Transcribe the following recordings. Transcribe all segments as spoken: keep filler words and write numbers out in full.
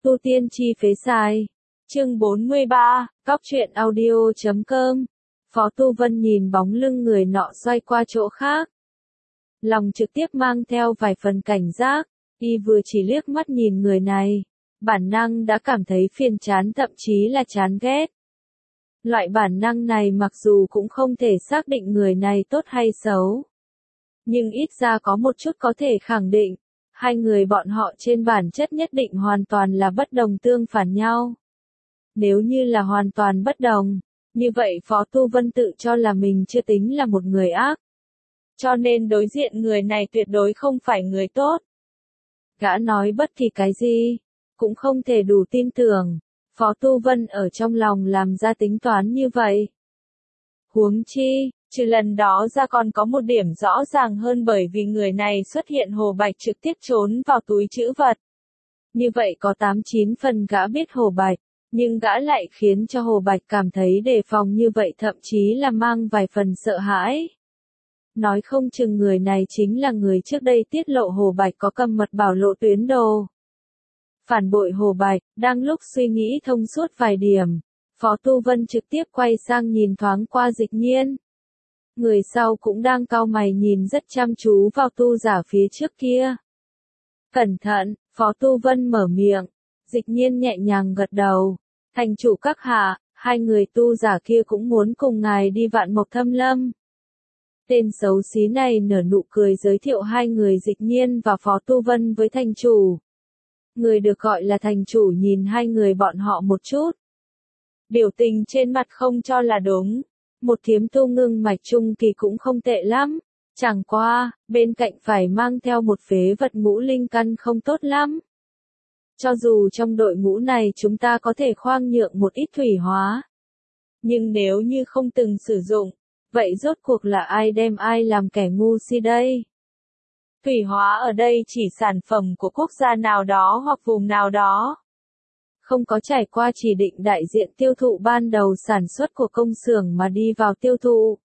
Tu tiên chi phế sai. Chương bốn mươi ba, Cóc truyện audio chấm com. Phó Tu Vân nhìn bóng lưng người nọ xoay qua chỗ khác. Lòng trực tiếp mang theo vài phần cảnh giác, y vừa chỉ liếc mắt nhìn người này, bản năng đã cảm thấy phiền chán thậm chí là chán ghét. Loại bản năng này mặc dù cũng không thể xác định người này tốt hay xấu, nhưng ít ra có một chút có thể khẳng định, hai người bọn họ trên bản chất nhất định hoàn toàn là bất đồng tương phản nhau. Nếu như là hoàn toàn bất đồng, như vậy Phó Tu Vân tự cho là mình chưa tính là một người ác. Cho nên đối diện người này tuyệt đối không phải người tốt. Gã nói bất kỳ cái gì, cũng không thể đủ tin tưởng, Phó Tu Vân ở trong lòng làm ra tính toán như vậy. Huống chi, trừ lần đó ra còn có một điểm rõ ràng hơn, bởi vì người này xuất hiện Hồ Bạch trực tiếp trốn vào túi trữ vật. Như vậy có tám chín phần gã biết Hồ Bạch, nhưng gã lại khiến cho Hồ Bạch cảm thấy đề phòng, như vậy thậm chí là mang vài phần sợ hãi. Nói không chừng người này chính là người trước đây tiết lộ Hồ Bạch có cầm mật bảo lộ tuyến đồ. Phản bội Hồ Bạch, đang lúc suy nghĩ thông suốt vài điểm, Phó Tu Vân trực tiếp quay sang nhìn thoáng qua Dịch Nhiên. Người sau cũng đang cau mày nhìn rất chăm chú vào tu giả phía trước kia. Cẩn thận, Phó Tu Vân mở miệng, Dịch Nhiên nhẹ nhàng gật đầu. Thành chủ các hạ, hai người tu giả kia cũng muốn cùng ngài đi Vạn Mộc Thâm Lâm. Tên xấu xí này nở nụ cười giới thiệu hai người Dịch Nhiên và Phó Tu Vân với thành chủ. Người được gọi là thành chủ nhìn hai người bọn họ một chút. Biểu tình trên mặt không cho là đúng. Một thiếm tu ngưng mạch trung kỳ cũng không tệ lắm. Chẳng qua, bên cạnh phải mang theo một phế vật ngũ linh căn không tốt lắm. Cho dù trong đội ngũ này chúng ta có thể khoang nhượng một ít thủy hóa, nhưng nếu như không từng sử dụng, vậy rốt cuộc là ai đem ai làm kẻ ngu si đây? Thủy hóa ở đây chỉ sản phẩm của quốc gia nào đó hoặc vùng nào đó. Không có trải qua chỉ định đại diện tiêu thụ ban đầu sản xuất của công xưởng mà đi vào tiêu thụ.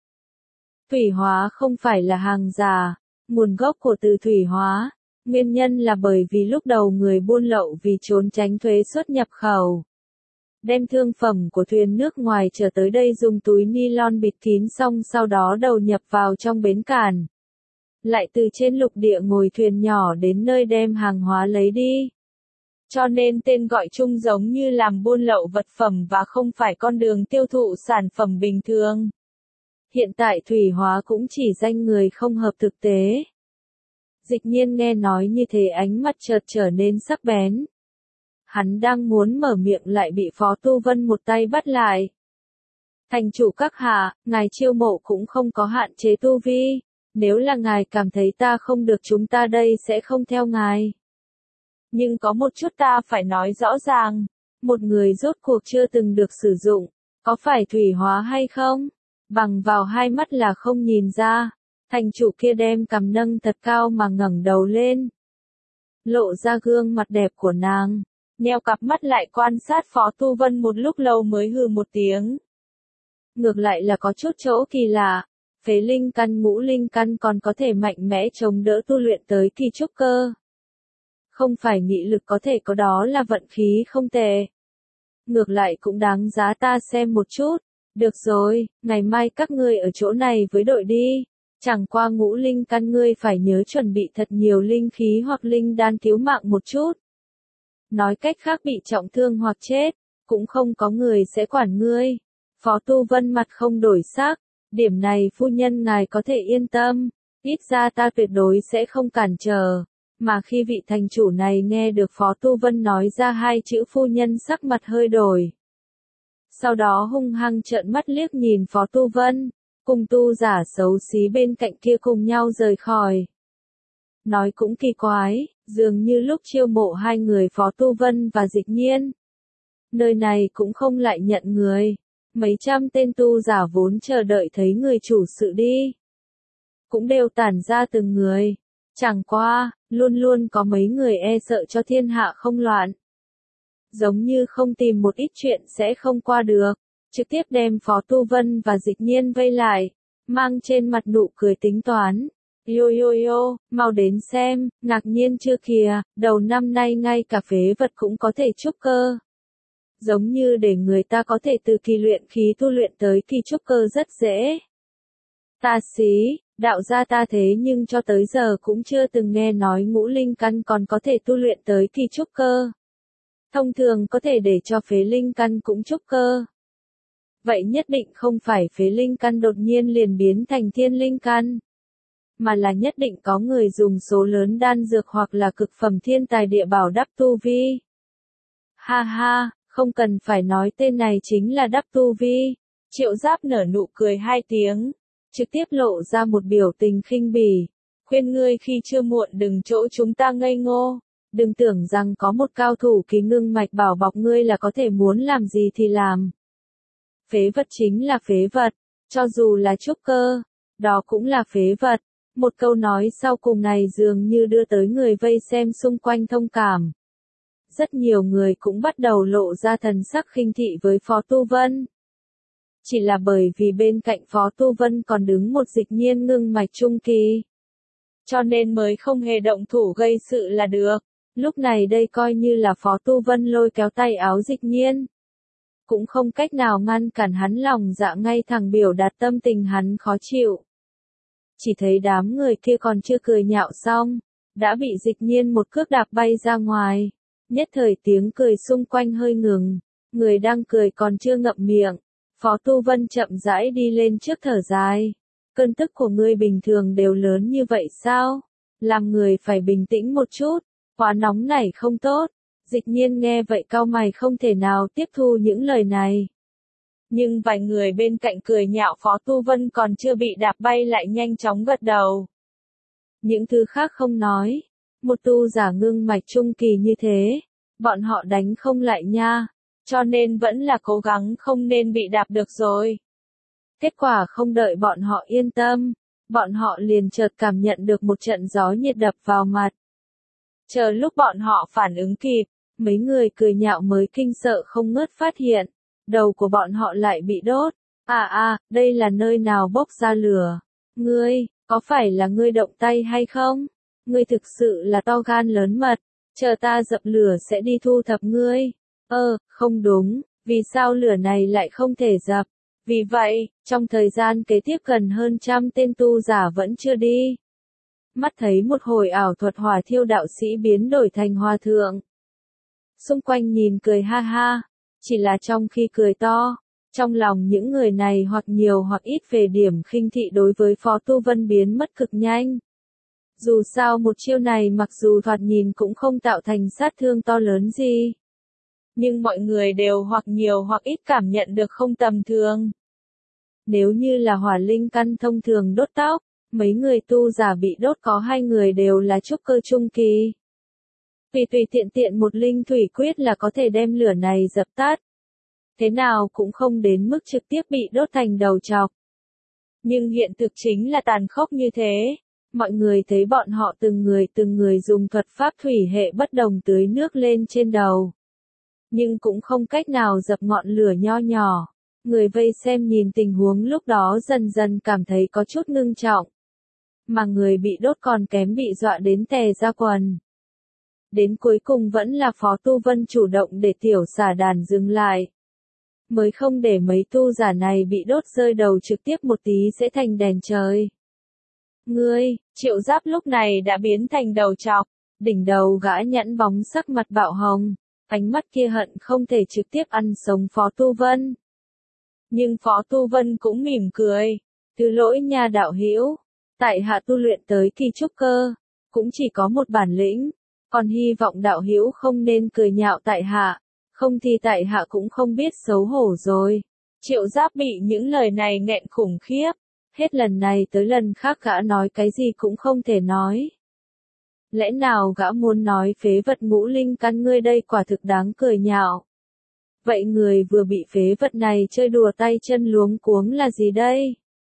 Thủy hóa không phải là hàng giả, nguồn gốc của từ thủy hóa. Nguyên nhân là bởi vì lúc đầu người buôn lậu vì trốn tránh thuế xuất nhập khẩu, đem thương phẩm của thuyền nước ngoài trở tới đây dùng túi nylon bịt kín xong sau đó đầu nhập vào trong bến cảng. Lại từ trên lục địa ngồi thuyền nhỏ đến nơi đem hàng hóa lấy đi. Cho nên tên gọi chung giống như làm buôn lậu vật phẩm và không phải con đường tiêu thụ sản phẩm bình thường. Hiện tại thủy hóa cũng chỉ danh người không hợp thực tế. Dịch Nhiên nghe nói như thế ánh mắt chợt trở nên sắc bén. Hắn đang muốn mở miệng lại bị Phó Tu Vân một tay bắt lại. Thành chủ các hạ, ngài chiêu mộ cũng không có hạn chế tu vi. Nếu là ngài cảm thấy ta không được, chúng ta đây sẽ không theo ngài. Nhưng có một chút ta phải nói rõ ràng. Một người rốt cuộc chưa từng được sử dụng, có phải thủy hóa hay không? Bằng vào hai mắt là không nhìn ra. Thành chủ kia đem cằm nâng thật cao mà ngẩng đầu lên. Lộ ra gương mặt đẹp của nàng. Nheo cặp mắt lại quan sát Phó Tu Vân một lúc lâu mới hừ một tiếng. Ngược lại là có chút chỗ kỳ lạ. Phế linh căn ngũ linh căn còn có thể mạnh mẽ chống đỡ tu luyện tới kỳ trúc cơ. Không phải nghị lực có thể có, đó là vận khí không tệ. Ngược lại cũng đáng giá ta xem một chút. Được rồi, ngày mai các ngươi ở chỗ này với đội đi. Chẳng qua ngũ linh căn ngươi phải nhớ chuẩn bị thật nhiều linh khí hoặc linh đan cứu mạng một chút. Nói cách khác bị trọng thương hoặc chết, cũng không có người sẽ quản ngươi. Phó Tu Vân mặt không đổi sắc, điểm này phu nhân ngài có thể yên tâm, ít ra ta tuyệt đối sẽ không cản trở. Mà khi vị thành chủ này nghe được Phó Tu Vân nói ra hai chữ phu nhân, sắc mặt hơi đổi. Sau đó hung hăng trợn mắt liếc nhìn Phó Tu Vân. Cùng tu giả xấu xí bên cạnh kia cùng nhau rời khỏi. Nói cũng kỳ quái, dường như lúc chiêu mộ hai người Phó Tu Vân và Dịch Nhiên, nơi này cũng không lại nhận người. Mấy trăm tên tu giả vốn chờ đợi thấy người chủ sự đi, cũng đều tản ra từng người. Chẳng qua, luôn luôn có mấy người e sợ cho thiên hạ không loạn. Giống như không tìm một ít chuyện sẽ không qua được. Trực tiếp đem Phó Tu Vân và Dịch Nhiên vây lại, mang trên mặt nụ cười tính toán. Yo yo yo, mau đến xem, ngạc nhiên chưa kìa, đầu năm nay ngay cả phế vật cũng có thể trúc cơ. Giống như để người ta có thể từ kỳ luyện khí tu luyện tới kỳ trúc cơ rất dễ. Ta xí, đạo gia ta thế nhưng cho tới giờ cũng chưa từng nghe nói ngũ linh căn còn có thể tu luyện tới kỳ trúc cơ. Thông thường có thể để cho phế linh căn cũng trúc cơ. Vậy nhất định không phải phế linh căn đột nhiên liền biến thành thiên linh căn, mà là nhất định có người dùng số lớn đan dược hoặc là cực phẩm thiên tài địa bảo đắp tu vi. Ha ha, không cần phải nói tên này chính là đắp tu vi. Triệu Giáp nở nụ cười hai tiếng, trực tiếp lộ ra một biểu tình khinh bỉ. Khuyên ngươi khi chưa muộn đừng chỗ chúng ta ngây ngô. Đừng tưởng rằng có một cao thủ kỳ ngưng mạch bảo bọc ngươi là có thể muốn làm gì thì làm. Phế vật chính là phế vật, cho dù là trúc cơ, đó cũng là phế vật. Một câu nói sau cùng này dường như đưa tới người vây xem xung quanh thông cảm. Rất nhiều người cũng bắt đầu lộ ra thần sắc khinh thị với Phó Tu Vân. Chỉ là bởi vì bên cạnh Phó Tu Vân còn đứng một Dịch Nhiên ngưng mạch trung kỳ, cho nên mới không hề động thủ gây sự là được. Lúc này đây coi như là Phó Tu Vân lôi kéo tay áo Dịch Nhiên, cũng không cách nào ngăn cản hắn lòng dạ ngay thẳng biểu đạt tâm tình hắn khó chịu. Chỉ thấy đám người kia còn chưa cười nhạo xong, đã bị Dịch Nhiên một cước đạp bay ra ngoài. Nhất thời tiếng cười xung quanh hơi ngừng, người đang cười còn chưa ngậm miệng. Phó Tu Vân chậm rãi đi lên trước thở dài. Cơn tức của ngươi bình thường đều lớn như vậy sao? Làm người phải bình tĩnh một chút, quá nóng này không tốt. Dịch Nhiên nghe vậy cau mày không thể nào tiếp thu những lời này. Nhưng vài người bên cạnh cười nhạo Phó Tu Vân còn chưa bị đạp bay lại nhanh chóng gật đầu. Những thứ khác không nói. Một tu giả ngưng mạch trung kỳ như thế, bọn họ đánh không lại nha, cho nên vẫn là cố gắng không nên bị đạp được rồi. Kết quả không đợi bọn họ yên tâm, bọn họ liền chợt cảm nhận được một trận gió nhiệt đập vào mặt. Chờ lúc bọn họ phản ứng kịp, mấy người cười nhạo mới kinh sợ không ngớt phát hiện, đầu của bọn họ lại bị đốt. À à, đây là nơi nào bốc ra lửa? Ngươi, có phải là ngươi động tay hay không? Ngươi thực sự là to gan lớn mật, chờ ta dập lửa sẽ đi thu thập ngươi. Ơ, không đúng, vì sao lửa này lại không thể dập? Vì vậy, trong thời gian kế tiếp gần hơn trăm tên tu giả vẫn chưa đi. Mắt thấy một hồi ảo thuật hỏa thiêu đạo sĩ biến đổi thành hòa thượng. Xung quanh nhìn cười ha ha, chỉ là trong khi cười to, trong lòng những người này hoặc nhiều hoặc ít về điểm khinh thị đối với Phó Tu Vân biến mất cực nhanh. Dù sao một chiêu này mặc dù thoạt nhìn cũng không tạo thành sát thương to lớn gì, nhưng mọi người đều hoặc nhiều hoặc ít cảm nhận được không tầm thường. Nếu như là hỏa linh căn thông thường đốt tóc, mấy người tu giả bị đốt có hai người đều là trúc cơ trung kỳ. Tùy tùy tiện tiện một linh thủy quyết là có thể đem lửa này dập tắt. Thế nào cũng không đến mức trực tiếp bị đốt thành đầu trọc. Nhưng hiện thực chính là tàn khốc như thế. Mọi người thấy bọn họ từng người từng người dùng thuật pháp thủy hệ bất đồng tưới nước lên trên đầu. Nhưng cũng không cách nào dập ngọn lửa nho nhỏ. Người vây xem nhìn tình huống lúc đó dần dần cảm thấy có chút ngưng trọng. Mà người bị đốt còn kém bị dọa đến tè ra quần. Đến cuối cùng vẫn là Phó Tu Vân chủ động để tiểu xà đàn dừng lại. Mới không để mấy tu giả này bị đốt rơi đầu trực tiếp một tí sẽ thành đèn trời. Ngươi, Triệu Giáp lúc này đã biến thành đầu trọc, đỉnh đầu gã nhẵn bóng sắc mặt bạo hồng, ánh mắt kia hận không thể trực tiếp ăn sống Phó Tu Vân. Nhưng Phó Tu Vân cũng mỉm cười, thứ lỗi nha đạo hữu, tại hạ tu luyện tới kỳ trúc cơ, cũng chỉ có một bản lĩnh, còn hy vọng đạo hữu không nên cười nhạo tại hạ, không thì tại hạ cũng không biết xấu hổ rồi. Triệu Giáp bị những lời này nghẹn khủng khiếp. Hết lần này tới lần khác gã nói cái gì cũng không thể nói. Lẽ nào gã muốn nói phế vật ngũ linh căn ngươi đây quả thực đáng cười nhạo. Vậy người vừa bị phế vật này chơi đùa tay chân luống cuống là gì đây?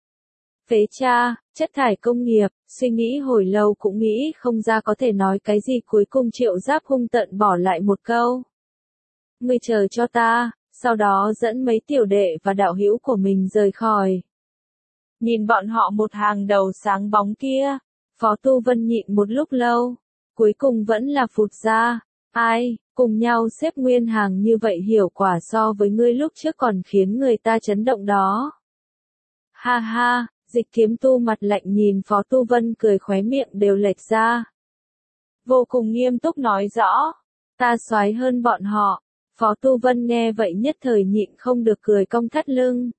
Phế cha, chất thải công nghiệp, suy nghĩ hồi lâu cũng nghĩ không ra có thể nói cái gì, cuối cùng Triệu Giáp hung tợn bỏ lại một câu. Ngươi chờ cho ta, sau đó dẫn mấy tiểu đệ và đạo hữu của mình rời khỏi. Nhìn bọn họ một hàng đầu sáng bóng kia, Phó Tu Vân nhịn một lúc lâu, cuối cùng vẫn là phụt ra, ai, cùng nhau xếp nguyên hàng như vậy hiệu quả so với ngươi lúc trước còn khiến người ta chấn động đó. Ha ha, Dịch Kiếm Tu mặt lạnh nhìn Phó Tu Vân cười khóe miệng đều lệch ra. Vô cùng nghiêm túc nói rõ, ta soái hơn bọn họ. Phó Tu Vân nghe vậy nhất thời nhịn không được cười cong thắt lưng.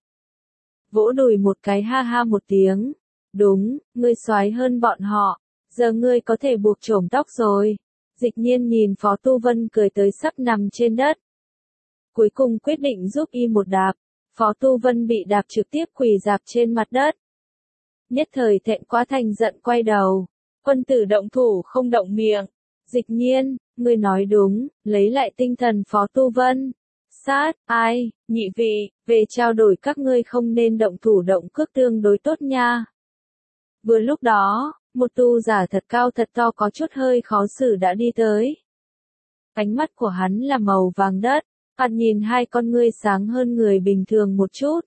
Vỗ đùi một cái ha ha một tiếng. Đúng, ngươi soái hơn bọn họ, giờ ngươi có thể buộc chổm tóc rồi. Dịch Nhiên nhìn Phó Tu Vân cười tới sắp nằm trên đất. Cuối cùng quyết định giúp y một đạp, Phó Tu Vân bị đạp trực tiếp quỳ rạp trên mặt đất. Nhất thời thẹn quá thành giận quay đầu, quân tử động thủ không động miệng. Dịch Nhiên, ngươi nói đúng, lấy lại tinh thần Phó Tu Vân. Sát, ai, nhị vị, về trao đổi các ngươi không nên động thủ động cước tương đối tốt nha. Vừa lúc đó, một tu giả thật cao thật to có chút hơi khó xử đã đi tới. Ánh mắt của hắn là màu vàng đất, hắn nhìn hai con ngươi sáng hơn người bình thường một chút.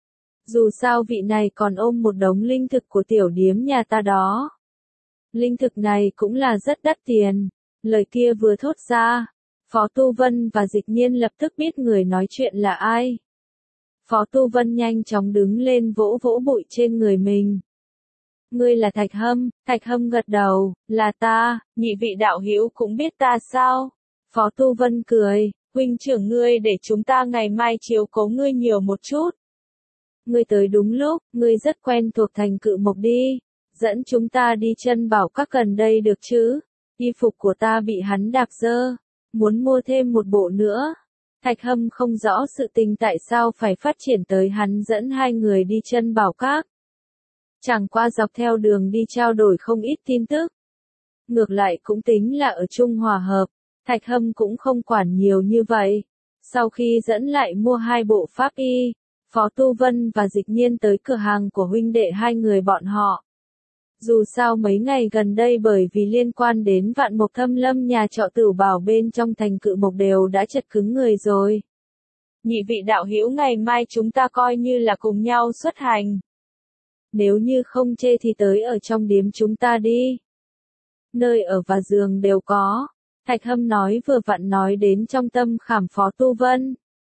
Dù sao vị này còn ôm một đống linh thực của tiểu điếm nhà ta đó. Linh thực này cũng là rất đắt tiền. Lời kia vừa thốt ra, Phó Tu Vân và Dịch Nhiên lập tức biết người nói chuyện là ai. Phó Tu Vân nhanh chóng đứng lên vỗ vỗ bụi trên người mình. Ngươi là Thạch Hâm, Thạch Hâm gật đầu, là ta, nhị vị đạo hữu cũng biết ta sao? Phó Tu Vân cười, huynh trưởng ngươi để chúng ta ngày mai chiếu cố ngươi nhiều một chút. Ngươi tới đúng lúc, ngươi rất quen thuộc thành Cự Mộc đi, dẫn chúng ta đi chân bảo các gần đây được chứ? Y phục của ta bị hắn đạp dơ, muốn mua thêm một bộ nữa. Thạch Hâm không rõ sự tình tại sao phải phát triển tới hắn dẫn hai người đi chân bảo các. Chẳng qua dọc theo đường đi trao đổi không ít tin tức. Ngược lại cũng tính là ở chung hòa hợp, Thạch Hâm cũng không quản nhiều như vậy. Sau khi dẫn lại mua hai bộ pháp y, Phó Tu Vân và Dịch Nhiên tới cửa hàng của huynh đệ hai người bọn họ. Dù sao mấy ngày gần đây bởi vì liên quan đến Vạn Mộc Thâm Lâm nhà trọ Tửu Bảo bên trong thành Cự Mộc đều đã chật cứng người rồi. Nhị vị đạo hữu ngày mai chúng ta coi như là cùng nhau xuất hành. Nếu như không chê thì tới ở trong điếm chúng ta đi. Nơi ở và giường đều có. Thạch Hâm nói vừa vặn nói đến trong tâm khảm Phó Tu Vân.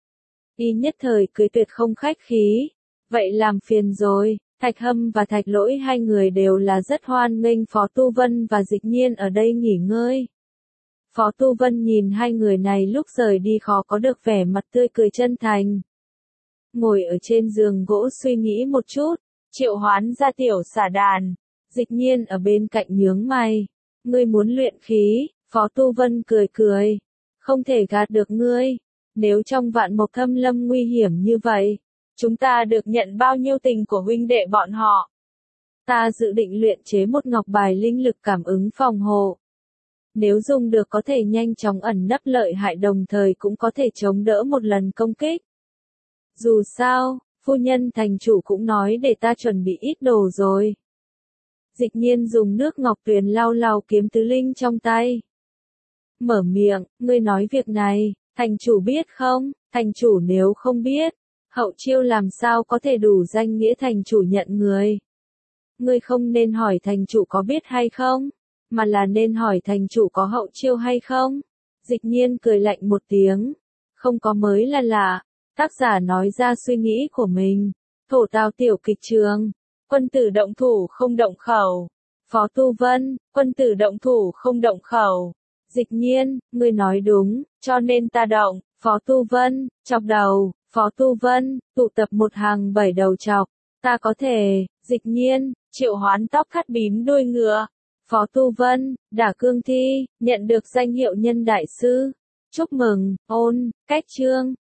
Y nhất thời cười tuyệt không khách khí. Vậy làm phiền rồi. Thạch Hâm và Thạch Lỗi hai người đều là rất hoan nghênh Phó Tu Vân và Dịch Nhiên ở đây nghỉ ngơi. Phó Tu Vân nhìn hai người này lúc rời đi khó có được vẻ mặt tươi cười chân thành. Ngồi ở trên giường gỗ suy nghĩ một chút, triệu hoán ra tiểu xả đàn. Dịch Nhiên ở bên cạnh nhướng mày. Ngươi muốn luyện khí, Phó Tu Vân cười cười. Không thể gạt được ngươi. Nếu trong Vạn Mộc Thâm Lâm nguy hiểm như vậy, chúng ta được nhận bao nhiêu tình của huynh đệ bọn họ. Ta dự định luyện chế một ngọc bài linh lực cảm ứng phòng hộ. Nếu dùng được có thể nhanh chóng ẩn nấp lợi hại đồng thời cũng có thể chống đỡ một lần công kích. Dù sao, phu nhân thành chủ cũng nói để ta chuẩn bị ít đồ rồi. Dịch Nhiên dùng nước ngọc tuyền lau lau kiếm tứ linh trong tay. Mở miệng, ngươi nói việc này, thành chủ biết không? Thành chủ nếu không biết, hậu chiêu làm sao có thể đủ danh nghĩa thành chủ nhận người. Ngươi không nên hỏi thành chủ có biết hay không, mà là nên hỏi thành chủ có hậu chiêu hay không. Dịch Nhiên cười lạnh một tiếng. Không có mới là lạ. Tác giả nói ra suy nghĩ của mình. Thổ Tào tiểu kịch trường. Quân tử động thủ không động khẩu. Phó Tu Vân, quân tử động thủ không động khẩu. Dịch Nhiên, ngươi nói đúng, cho nên ta động. Phó Tu Vân, chọc đầu. Phó Tu Vân, tụ tập một hàng bảy đầu chọc. Ta có thể. Dịch Nhiên, triệu hoán tóc cắt bím đuôi ngựa. Phó Tu Vân, đả cương thi, nhận được danh hiệu nhân đại sư. Chúc mừng, ôn, cách chương.